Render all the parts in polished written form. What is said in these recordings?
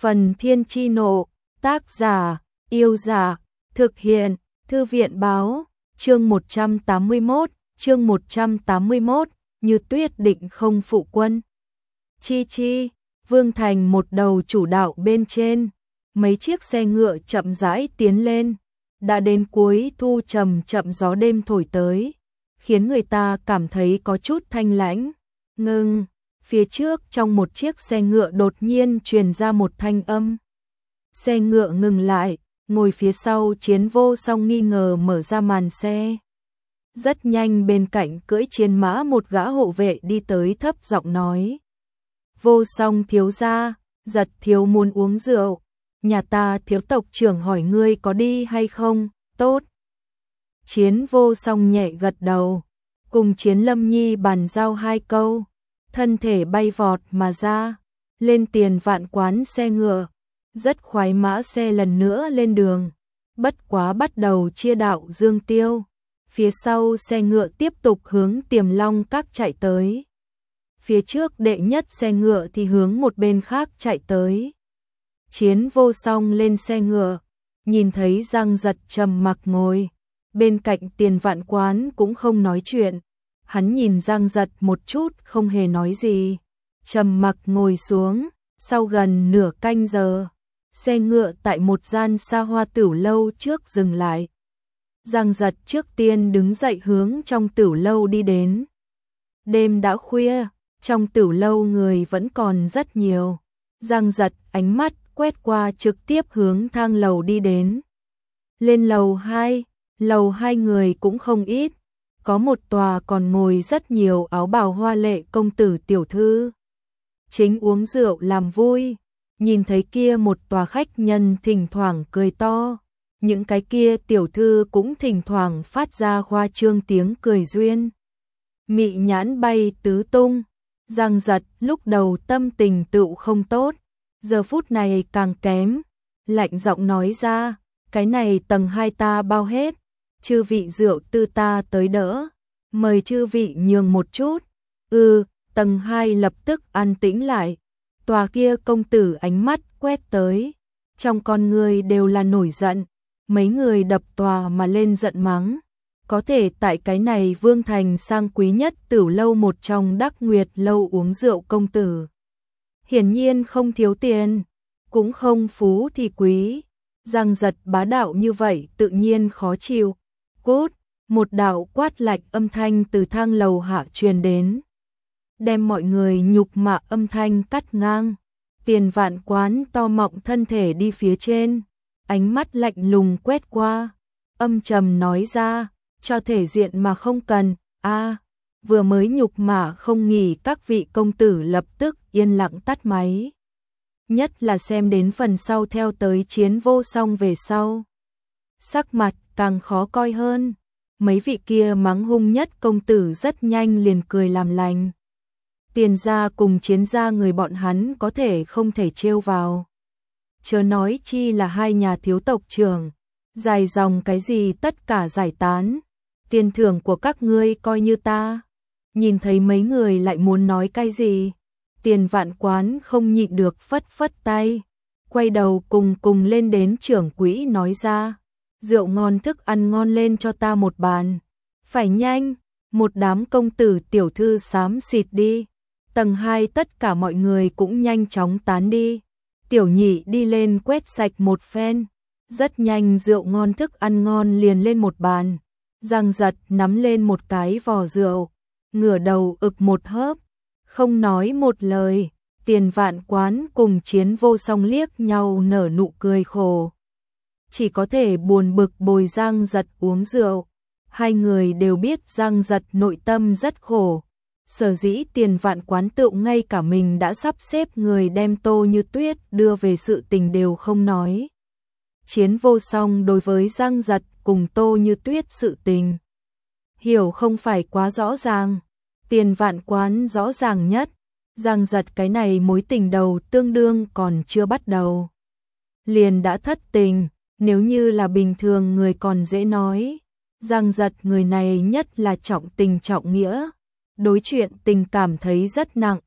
Phần Thiên Chi Nộ, tác giả, Yêu Giả, thực hiện, Thư viện Báo, chương 181, Như Tuyết định không phụ quân. Chi chi, Vương Thành một đầu chủ đạo bên trên, mấy chiếc xe ngựa chậm rãi tiến lên, đã đến cuối thu chậm gió đêm thổi tới, khiến người ta cảm thấy có chút thanh lãnh. Ngưng, phía trước trong một chiếc xe ngựa đột nhiên truyền ra một thanh âm. Xe ngựa ngừng lại, ngồi phía sau Chiến Vô Song nghi ngờ mở ra màn xe. Rất nhanh bên cạnh cưỡi chiến mã một gã hộ vệ đi tới thấp giọng nói: Vô Song thiếu gia, Giật thiếu muốn uống rượu, nhà ta thiếu tộc trưởng hỏi ngươi có đi hay không. Tốt. Chiến Vô Song nhẹ gật đầu, cùng Chiến Lâm Nhi bàn giao hai câu, thân thể bay vọt mà ra, lên Tiền Vạn quán xe ngựa, rất khoái mã xe lần nữa lên đường, bất quá bắt đầu chia đạo Dương Tiêu. Phía sau xe ngựa tiếp tục hướng Tiềm Long Các chạy tới. Phía trước đệ nhất xe ngựa thì hướng một bên khác chạy tới. Chiến Vô Song lên xe ngựa, nhìn thấy Giang Giật trầm mặc ngồi, bên cạnh Tiền Vạn quán cũng không nói chuyện. Hắn nhìn Giang Giật một chút không hề nói gì, trầm mặc ngồi xuống. Sau gần nửa canh giờ, xe ngựa tại một gian xa hoa tửu lâu trước dừng lại. Giang Giật trước tiên đứng dậy hướng trong tửu lâu đi đến. Đêm đã khuya, trong tửu lâu người vẫn còn rất nhiều. Giang Giật ánh mắt quét qua trực tiếp hướng thang lầu đi đến. Lên lầu 2 người cũng không ít, có một tòa còn ngồi rất nhiều áo bào hoa lệ công tử tiểu thư. Chính uống rượu làm vui, nhìn thấy kia một tòa khách nhân thỉnh thoảng cười to. Những cái kia tiểu thư cũng thỉnh thoảng phát ra khoa trương tiếng cười duyên. Mị nhãn bay tứ tung, Giang Giật lúc đầu tâm tình tựu không tốt, giờ phút này càng kém, lạnh giọng nói ra, cái này tầng 2 ta bao hết, chư vị rượu tư ta tới đỡ, mời chư vị nhường một chút. Tầng 2 lập tức an tĩnh lại, tòa kia công tử ánh mắt quét tới, trong con người đều là nổi giận. Mấy người đập tòa mà lên giận mắng, có thể tại cái này Vương Thành sang quý nhất tửu lâu một trong Đắc Nguyệt lâu uống rượu công tử. Hiển nhiên không thiếu tiền, cũng không phú thì quý. Giang Giật bá đạo như vậy tự nhiên khó chịu. Cút, một đạo quát lạnh âm thanh từ thang lầu hạ truyền đến, đem mọi người nhục mạ âm thanh cắt ngang. Tiền Vạn quán to mọng thân thể đi phía trên, ánh mắt lạnh lùng quét qua, âm trầm nói ra, cho thể diện mà không cần. Vừa mới nhục mạ không nghỉ các vị công tử lập tức yên lặng tắt máy. Nhất là xem đến phần sau theo tới Chiến Vô Song về sau, sắc mặt càng khó coi hơn. Mấy vị kia mắng hung nhất công tử rất nhanh liền cười làm lành. Tiền gia cùng Chiến gia người bọn hắn có thể không thể trêu vào, chớ nói chi là hai nhà thiếu tộc trưởng. Dài dòng cái gì tất cả giải tán, tiền thưởng của các ngươi coi như ta. Nhìn thấy mấy người lại muốn nói cái gì, Tiền Vạn quán không nhịn được phất phất tay, quay đầu cùng lên đến trưởng quỹ nói ra, rượu ngon thức ăn ngon lên cho ta một bàn, phải nhanh. Một đám công tử tiểu thư xám xịt đi, tầng 2 tất cả mọi người cũng nhanh chóng tán đi. Tiểu nhị đi lên quét sạch một phen, rất nhanh rượu ngon thức ăn ngon liền lên một bàn. Giang Giật nắm lên một cái vò rượu, ngửa đầu ực một hớp, không nói một lời. Tiền Vạn quán cùng Chiến Vô Song liếc nhau nở nụ cười khổ, chỉ có thể buồn bực bồi Giang Giật uống rượu. Hai người đều biết Giang Giật nội tâm rất khổ, sở dĩ Tiền Vạn quán tựu ngay cả mình đã sắp xếp người đem Tô Như Tuyết đưa về sự tình đều không nói. Chiến Vô Song đối với Giang Giật cùng Tô Như Tuyết sự tình hiểu không phải quá rõ ràng, Tiền Vạn quán rõ ràng nhất. Giang Giật cái này mối tình đầu tương đương còn chưa bắt đầu, liền đã thất tình. Nếu như là bình thường người còn dễ nói, Giang Giật người này nhất là trọng tình trọng nghĩa, đối chuyện tình cảm thấy rất nặng.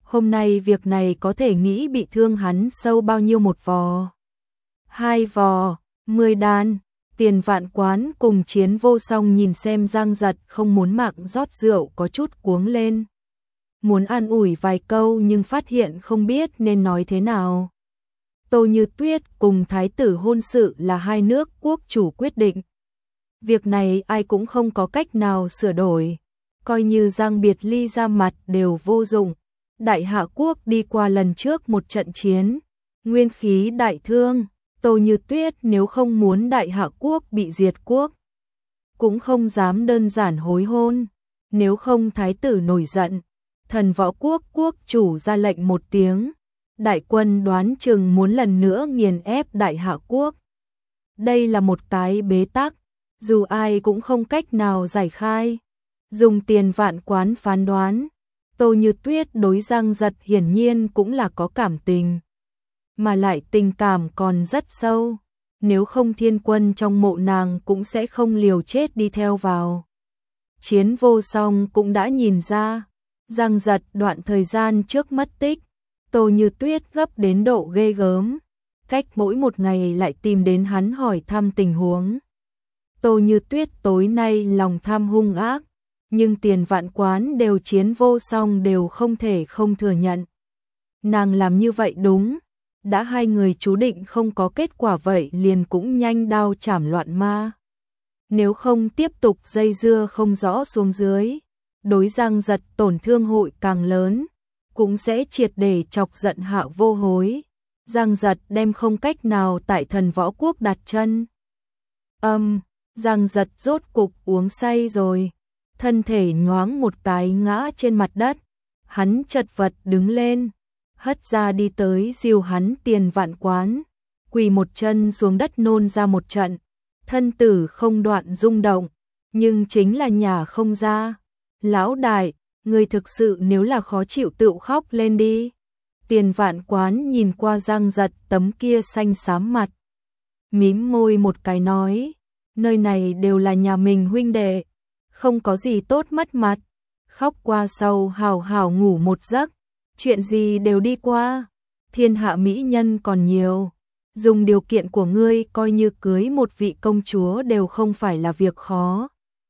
Hôm nay việc này có thể nghĩ bị thương hắn sâu bao nhiêu, 1 vò, 2 vò, 10 đàn. Tiền Vạn Quán cùng Chiến Vô Song nhìn xem Giang Giật không muốn mạng rót rượu có chút cuống lên. Muốn an ủi vài câu nhưng phát hiện không biết nên nói thế nào. Tô Như Tuyết cùng thái tử hôn sự là hai nước quốc chủ quyết định. Việc này ai cũng không có cách nào sửa đổi. Coi như Giang Biệt Ly ra mặt đều vô dụng. Đại Hạ quốc đi qua lần trước một trận chiến, nguyên khí đại thương. Tô Như Tuyết nếu không muốn Đại Hạ quốc bị diệt quốc, cũng không dám đơn giản hối hôn. Nếu không thái tử nổi giận, Thần Võ quốc quốc chủ ra lệnh một tiếng, đại quân đoán chừng muốn lần nữa nghiền ép Đại Hạ quốc. Đây là một cái bế tắc, dù ai cũng không cách nào giải khai. Dùng Tiền Vạn Quán phán đoán, Tô Như Tuyết đối Giang Giật hiển nhiên cũng là có cảm tình, mà lại tình cảm còn rất sâu. Nếu không thiên quân trong mộ nàng cũng sẽ không liều chết đi theo vào. Chiến Vô Song cũng đã nhìn ra, Giang Giật đoạn thời gian trước mất tích, Tô Như Tuyết gấp đến độ ghê gớm, cách mỗi một ngày lại tìm đến hắn hỏi thăm tình huống. Tô Như Tuyết tối nay lòng tham hung ác, nhưng Tiền Vạn Quán đều Chiến Vô Song đều không thể không thừa nhận. Nàng làm như vậy đúng, đã hai người chú định không có kết quả vậy liền cũng nhanh đao chảm loạn ma. Nếu không tiếp tục dây dưa không rõ xuống dưới, đối Giang Giật tổn thương hội càng lớn, cũng sẽ triệt để chọc giận Hạ Vô Hối. Giang Giật đem không cách nào tại Thần Võ quốc đặt chân. Giang Giật rốt cục uống say rồi, thân thể nhoáng một cái ngã trên mặt đất, hắn chật vật đứng lên, hất ra đi tới dìu hắn Tiền Vạn Quán, quỳ một chân xuống đất nôn ra một trận, thân tử không đoạn rung động, nhưng chính là nhả không ra. Lão đại, người thực sự nếu là khó chịu tự khóc lên đi. Tiền Vạn Quán nhìn qua Giang Giật tấm kia xanh xám mặt, mím môi một cái nói, nơi này đều là nhà mình huynh đệ, không có gì tốt mất mặt, khóc qua sau hào hào ngủ một giấc, chuyện gì đều đi qua, thiên hạ mỹ nhân còn nhiều, dùng điều kiện của ngươi coi như cưới một vị công chúa đều không phải là việc khó.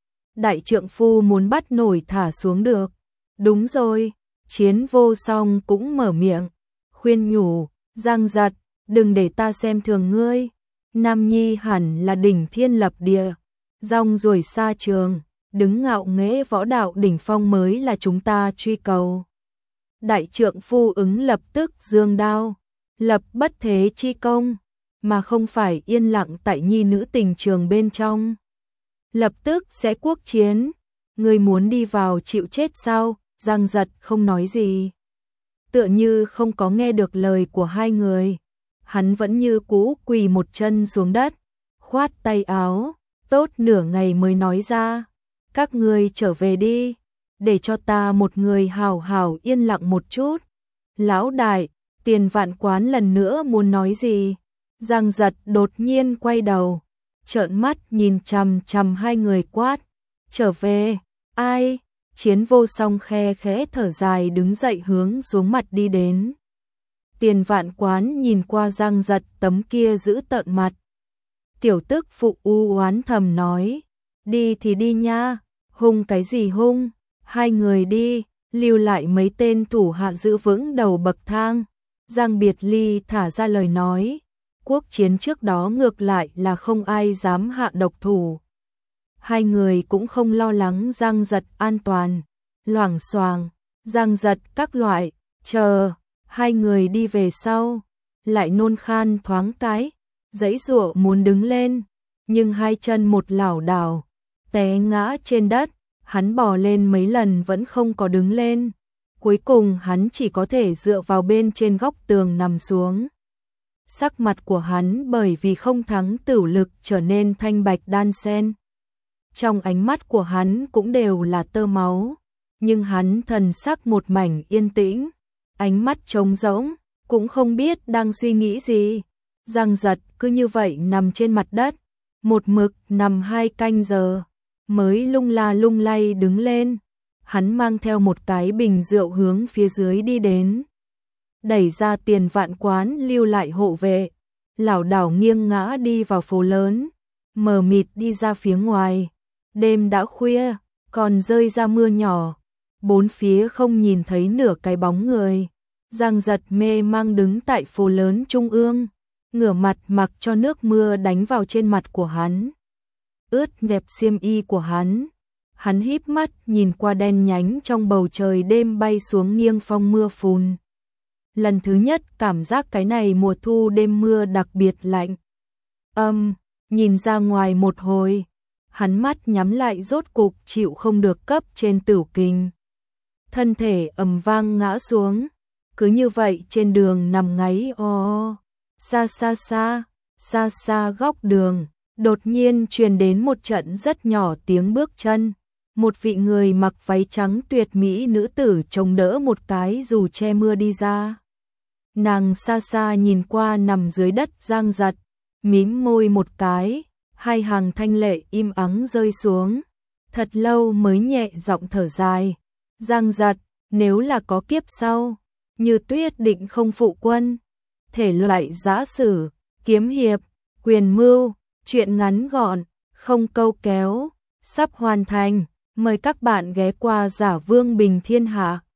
Đại trượng phu muốn bắt nổi thả xuống được. Đúng rồi, Chiến Vô Song cũng mở miệng, khuyên nhủ, Giang Giật, đừng để ta xem thường ngươi. Nam nhi hẳn là đỉnh thiên lập địa, rong ruổi xa trường, đứng ngạo nghễ võ đạo đỉnh phong mới là chúng ta truy cầu. Đại trượng phu ứng lập tức giương đao, lập bất thế chi công, mà không phải yên lặng tại nhi nữ tình trường bên trong. Lập tức sẽ quốc chiến, ngươi muốn đi vào chịu chết sao? Giang Giật không nói gì, tựa như không có nghe được lời của hai người. Hắn vẫn như cũ quỳ một chân xuống đất, khoát tay áo, tốt nửa ngày mới nói ra, các ngươi trở về đi, để cho ta một người hào hào yên lặng một chút. Lão đại, Tiền Vạn Quán lần nữa muốn nói gì, Giang Giật đột nhiên quay đầu, trợn mắt nhìn chằm chằm hai người quát, trở về, ai? Chiến Vô Song khe khẽ thở dài đứng dậy hướng xuống mặt đi đến. Tiền Vạn Quán nhìn qua Giang Giật tấm kia giữ tợn mặt. Tiểu tức phụ u oán thầm nói, đi thì đi nha, hung cái gì hung, hai người đi, lưu lại mấy tên thủ hạ giữ vững đầu bậc thang. Giang Biệt Ly thả ra lời nói, quốc chiến trước đó ngược lại là không ai dám hạ độc thủ. Hai người cũng không lo lắng Giang Giật an toàn, loảng xoảng, Giang Giật các loại, chờ, hai người đi về sau, lại nôn khan thoáng cái, giãy giụa muốn đứng lên, nhưng hai chân một lảo đảo, té ngã trên đất, hắn bò lên mấy lần vẫn không có đứng lên, cuối cùng hắn chỉ có thể dựa vào bên trên góc tường nằm xuống. Sắc mặt của hắn bởi vì không thắng tửu lực trở nên thanh bạch đan xen. Trong ánh mắt của hắn cũng đều là tơ máu, nhưng hắn thần sắc một mảnh yên tĩnh, ánh mắt trống rỗng, cũng không biết đang suy nghĩ gì. Giang Giật cứ như vậy nằm trên mặt đất, một mực nằm 2 canh giờ, mới lung la lung lay đứng lên. hắn mang theo một cái bình rượu hướng phía dưới đi đến. Đẩy ra Tiền Vạn quán lưu lại hộ vệ, lảo đảo nghiêng ngã đi vào phố lớn, mờ mịt đi ra phía ngoài. Đêm đã khuya, còn rơi ra mưa nhỏ, bốn phía không nhìn thấy nửa cái bóng người. Giang Giật mê mang đứng tại phố lớn trung ương, ngửa mặt mặc cho nước mưa đánh vào trên mặt của hắn, ướt nhẹp xiêm y của hắn. Hắn híp mắt nhìn qua đen nhánh trong bầu trời đêm bay xuống nghiêng phong mưa phùn. Lần thứ nhất cảm giác cái này mùa thu đêm mưa đặc biệt lạnh. Nhìn ra ngoài một hồi, hắn mắt nhắm lại rốt cục chịu không được cấp trên Tửu Kình. Thân thể ầm vang ngã xuống, cứ như vậy trên đường nằm ngáy o. Xa xa góc đường, đột nhiên truyền đến một trận rất nhỏ tiếng bước chân. Một vị người mặc váy trắng tuyệt mỹ nữ tử chống đỡ một cái dù che mưa đi ra. Nàng xa xa nhìn qua nằm dưới đất Giang Giật, mím môi một cái, hai hàng thanh lệ im ắng rơi xuống. Thật lâu mới nhẹ giọng thở dài. Giang Giật, nếu là có kiếp sau, Như Tuyết định không phụ quân. Thể loại giã sử, kiếm hiệp, quyền mưu, truyện ngắn gọn, không câu kéo, sắp hoàn thành. Mời các bạn ghé qua Giả Vương Bình Thiên Hạ.